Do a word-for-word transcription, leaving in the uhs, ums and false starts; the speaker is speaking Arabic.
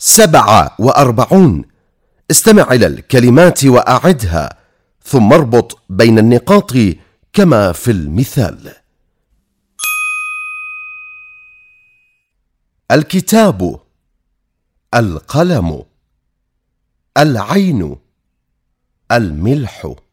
سبعة وأربعون. استمع إلى الكلمات وأعدها، ثم اربط بين النقاط كما في المثال. الكتاب، القلم، العين، الملح.